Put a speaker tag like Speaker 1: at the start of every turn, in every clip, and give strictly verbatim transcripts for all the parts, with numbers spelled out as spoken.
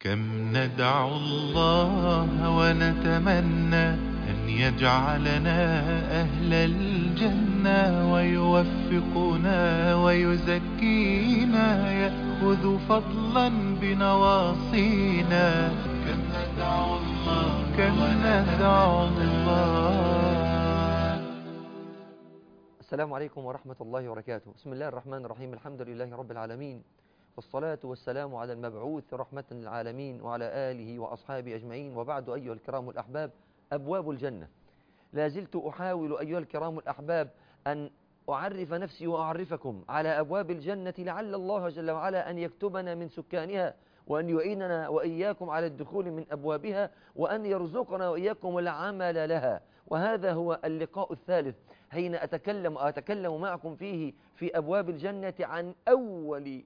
Speaker 1: كم ندعو الله ونتمنى أن يجعلنا أهل الجنة ويوفقنا ويزكينا يأخذ فضلا بنواصينا. كم ندعو الله كم ندعو الله.
Speaker 2: السلام عليكم ورحمة الله وبركاته. بسم الله الرحمن الرحيم. الحمد لله رب العالمين، والصلاة والسلام على المبعوث رحمة للعالمين وعلى آله وأصحابه أجمعين، وبعد أيها الكرام الأحباب، أبواب الجنة. لا زلت أحاول أيها الكرام الأحباب أن أعرف نفسي وأعرفكم على أبواب الجنة، لعل الله جل وعلا أن يكتبنا من سكانها، وأن يعيننا وإياكم على الدخول من أبوابها، وأن يرزقنا وإياكم العمل لها. وهذا هو اللقاء الثالث حين أتكلم أتكلم معكم فيه في أبواب الجنة عن أول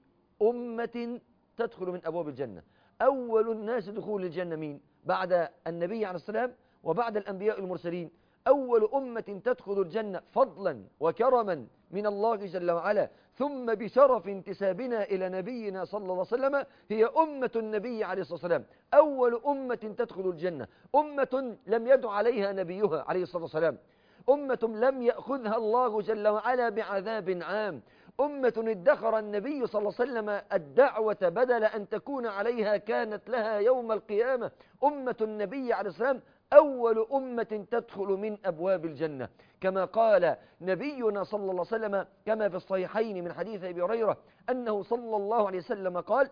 Speaker 2: أمة تدخل من أبواب الجنة. أول الناس دخول الجنة مين؟ بعد النبي عليه السلام وبعد الأنبياء المرسلين. أول أمة تدخل الجنة فضلا وكرما من الله جل وعلا، ثم بشرف انتسابنا إلى نبينا صلى الله عليه وسلم، هي أمة النبي عليه الصلاة والسلام. أول أمة تدخل الجنة أمة لم يدع عليها نبيها عليه الصلاة والسلام، أمة لم يأخذها الله جل وعلا بعذاب عام، أمة ادخر النبي صلى الله عليه وسلم الدعوة بدل أن تكون عليها كانت لها يوم القيامة. أمة النبي عليه السلام أول أمة تدخل من أبواب الجنة، كما قال نبينا صلى الله عليه وسلم كما في الصحيحين من حديث أبي هريرة أنه صلى الله عليه وسلم قال: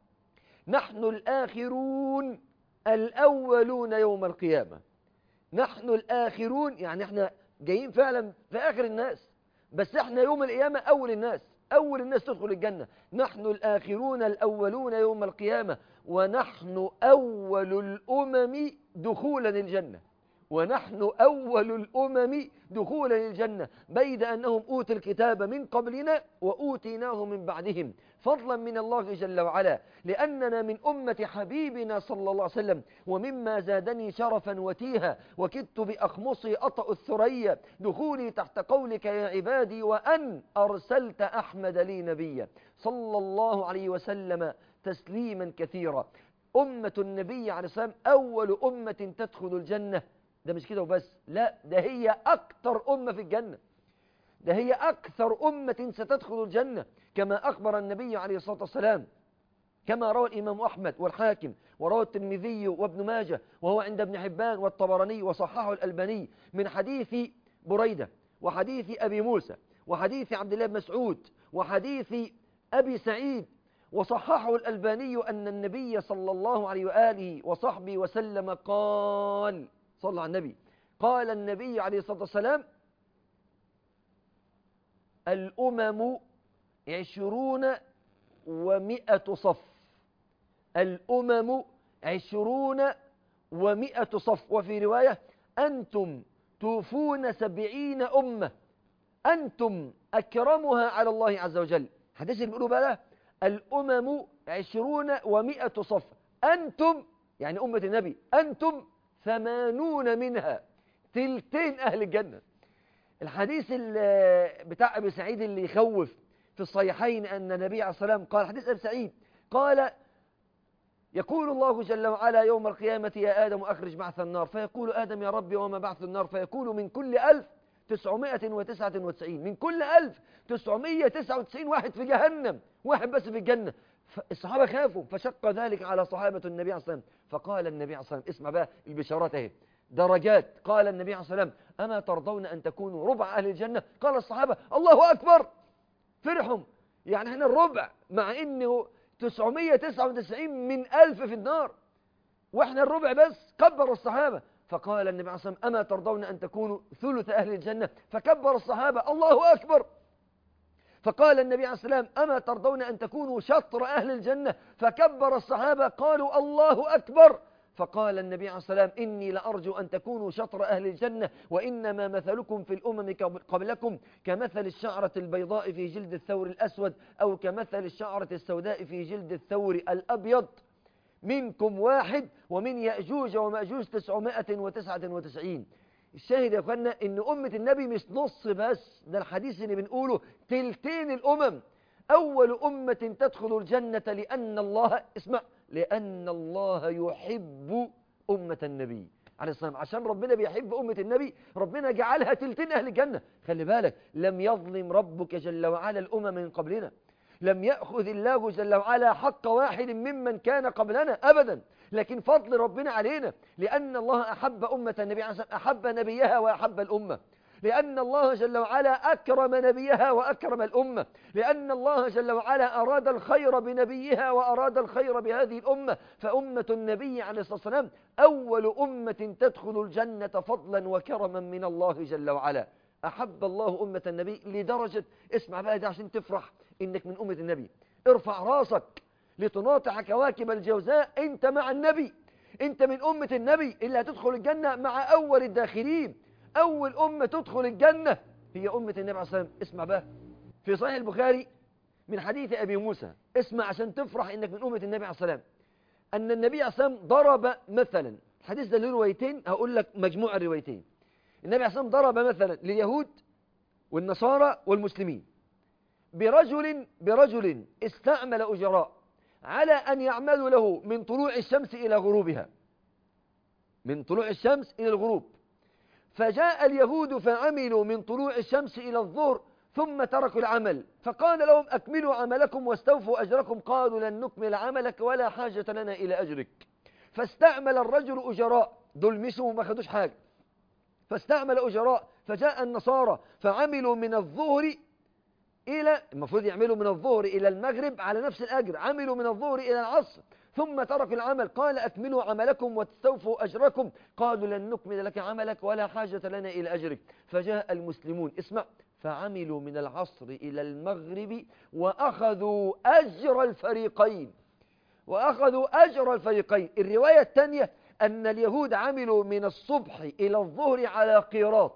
Speaker 2: نحن الآخرون الأولون يوم القيامة. نحن الآخرون يعني احنا جايين فعلا في آخر الناس، بس احنا يوم القيامة أول الناس، أول الناس تدخل الجنة. نحن الآخرون الأولون يوم القيامة، ونحن أول الأمم دخولا الجنة. ونحن أول الأمم دخولا الجنة، بيد أنهم أوتوا الكتاب من قبلنا وأوتيناه من بعدهم، فضلا من الله جل وعلا، لأننا من أمة حبيبنا صلى الله عليه وسلم. ومما زادني شرفا وتيها وكدت بأخمصي أطأ الثريا دخولي تحت قولك يا عبادي، وأن أرسلت أحمد لي نبيا صلى الله عليه وسلم تسليما كثيرا. أمة النبي عليه السلام أول أمة تدخل الجنة. ده مش كده وبس، لا، ده هي أكثر أمة في الجنة، ده هي أكثر أمة ستدخل الجنة، كما أخبر النبي عليه الصلاة والسلام، كما روى الإمام أحمد والحاكم وروى الترمذي وابن ماجه، وهو عند ابن حبان والطبراني وصححه الألباني، من حديث بريدة وحديث أبي موسى وحديث عبد الله بن مسعود وحديث أبي سعيد، وصححه الألباني أن النبي صلى الله عليه وآله وصحبه وسلم قال، صلى على النبي، قال النبي عليه الصلاة والسلام: الأمم عشرون ومئة صف. الأمم عشرون ومئة صف. وفي رواية: أنتم توفون سبعين أمة، أنتم أكرمها على الله عز وجل. حديث اللي بيقولوا بقى: الأمم عشرون ومئة صف، أنتم يعني أمة النبي، أنتم ثمانون منها، تلتين أهل الجنة. الحديث بتاع أبي سعيد اللي يخوف في الصحيحين أن النبي عليه الصلاة والسلام قال، حديث أبي سعيد قال: يقول الله جل وعلا يوم القيامة: يا آدم أخرج بعث النار. فيقول آدم: يا ربي وما بعث النار؟ فيقول: من كل ألف تسعمائة وتسعة وتسعين، من كل ألف تسعمائة وتسعة وتسعين واحد في جهنم، واحد بس في الجنة. الصحابة خافوا، فشق ذلك على صحابة النبي عليه الصلاة والسلام. فقال النبي عليه الصلاة والسلام، اسمع بقى البشارات اهي، درجات. قال النبي عليه الصلاة والسلام: أما ترضون أن تكونوا ربع أهل الجنة؟ قال الصحابة: الله أكبر. فرحهم، يعني احنا الربع، مع انه تسعمائة وتسعة وتسعين من ألف في النار، واحنا الربع بس. كبر الصحابة. فقال النبي عليه الصلاة والسلام: أما ترضون أن تكونوا ثلث أهل الجنة؟ فكبر الصحابة: الله أكبر. فقال النبي عليه الصلاة والسلام: أما ترضون أن تكونوا شطر أهل الجنة؟ فكبر الصحابة قالوا: الله أكبر. فقال النبي عليه الصلاة والسلام: إني لأرجو أن تكونوا شطر أهل الجنة، وإنما مثلكم في الأمم قبلكم كمثل الشعرة البيضاء في جلد الثور الأسود، أو كمثل الشعرة السوداء في جلد الثور الأبيض. منكم واحد، ومن يأجوج ومأجوج تسعمائة وتسعة وتسعين. الشاهد يا أخوانا إن أمة النبي مش نص بس، ده الحديث اللي بنقوله تلتين الأمم. أول أمة تدخل الجنة، لأن الله، اسمع، لأن الله يحب أمة النبي عليه الصلاة والسلام. عشان ربنا بيحب أمة النبي ربنا جعلها تلتين أهل الجنة. خلي بالك، لم يظلم ربك جل وعلا الأمم من قبلنا، لم يأخذ الله جل وعلا حق واحد ممن كان قبلنا أبدا، لكن فضل ربنا علينا، لأن الله أحب أمة النبي عليه الصلاة والسلام، أحب نبيها وأحب الأمة، لأن الله جل وعلا أكرم نبيها وأكرم الأمة، لأن الله جل وعلا أراد الخير بنبيها وأراد الخير بهذه الأمة. فأمة النبي عليه الصلاة والسلام أول أمة تدخل الجنة فضلا وكرما من الله جل وعلا. أحب الله أمة النبي لدرجة، اسمع بقى ده عشان تفرح إنك من أمة النبي، ارفع راسك لتناطح كواكب الجوزاء، أنت مع النبي، أنت من أمة النبي اللي هتدخل الجنة مع أول الداخلين. أول أمة تدخل الجنة هي أمة النبي عليه الصلاة والسلام. اسمع بقى في صحيح البخاري من حديث أبي موسى، اسمع عشان تفرح إنك من أمة النبي عليه الصلاة والسلام، أن النبي عليه الصلاة والسلام ضرب مثلا، الحديث ده له روايتين، هقول لك مجموع الروايتين. النبي عليه الصلاة والسلام ضرب مثلا لليهود والنصارى والمسلمين برجل برجل استعمل أجراء على أن يعملوا له من طلوع الشمس إلى غروبها، من طلوع الشمس إلى الغروب. فجاء اليهود فعملوا من طلوع الشمس إلى الظهر ثم تركوا العمل، فقال لهم أكملوا عملكم واستوفوا أجركم، قالوا لن نكمل عملك ولا حاجة لنا إلى أجرك. فاستعمل الرجل أجراء، دول مشوا وما خدوش حاجة، فاستعمل أجراء. فجاء النصارى فعملوا من الظهر إلى، المفروض يعملوا من الظهر إلى المغرب على نفس الأجر، عملوا من الظهر إلى العصر ثم تركوا العمل، قال أكملوا عملكم واستوفوا أجركم، قالوا لن نكمل لك عملك ولا حاجة لنا إلى أجرك. فجاء المسلمون، اسمع، فعملوا من العصر إلى المغرب وأخذوا أجر الفريقين، وأخذوا أجر الفريقين. الرواية الثانية أن اليهود عملوا من الصبح إلى الظهر على قيراط،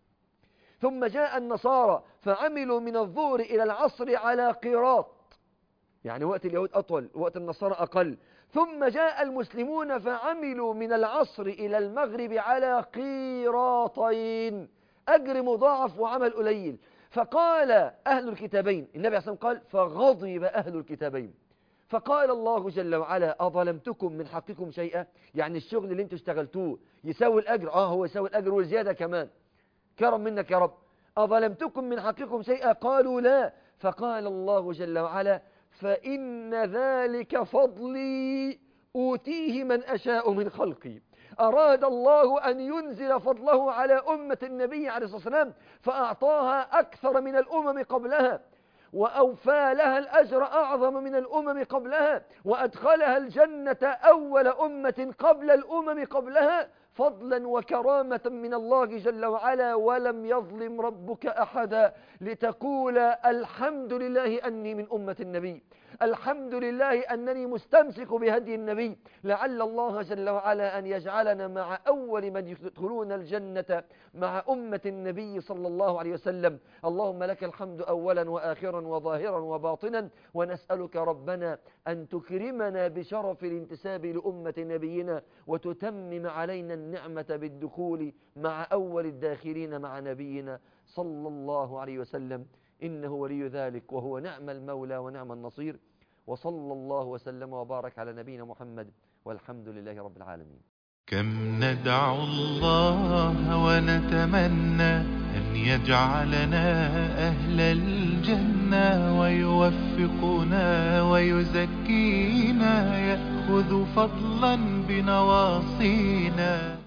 Speaker 2: ثم جاء النصارى فعملوا من الظهر إلى العصر على قيراط، يعني وقت اليهود أطول وقت النصارى أقل. ثم جاء المسلمون فعملوا من العصر إلى المغرب على قيراطين، أجر مضاعف وعمل قليل. فقال أهل الكتابين، النبي عليه الصلاة والسلام قال فغضب أهل الكتابين، فقال الله جل وعلا أظلمتكم من حقكم شيئا؟ يعني الشغل اللي انتوا اشتغلتوه يساوي الأجر؟ آه هو يساوي الأجر والزيادة كمان، كرم منك يا رب. أظلمتكم من حقكم شيئا؟ قالوا لا. فقال الله جل وعلا فإن ذلك فضلي أوتيه من أشاء من خلقي. أراد الله أن ينزل فضله على أمة النبي عليه الصلاة والسلام فأعطاها أكثر من الأمم قبلها، وأوفى لها الأجر أعظم من الأمم قبلها، وأدخلها الجنة أول أمة قبل الأمم قبلها، فضلا وكرامة من الله جل وعلا، ولم يظلم ربك أحدا. لتقول الحمد لله أني من أمة النبي، الحمد لله أنني مستمسك بهدي النبي، لعل الله جل وعلا أن يجعلنا مع أول من يدخلون الجنة مع أمة النبي صلى الله عليه وسلم. اللهم لك الحمد أولا وآخرا وظاهرا وباطنا، ونسألك ربنا أن تكرمنا بشرف الانتساب لأمة نبينا، وتتمم علينا النعمة بالدخول مع أول الداخلين مع نبينا صلى الله عليه وسلم، إنه ولي ذلك وهو نعم المولى ونعم النصير. وصلى الله وسلم وبارك على نبينا محمد، والحمد لله رب العالمين.
Speaker 1: كم ندعو الله ونتمنى أن يجعلنا أهل الجنة، ويوفقنا ويزكينا، يأخذ فضلا بنواصينا.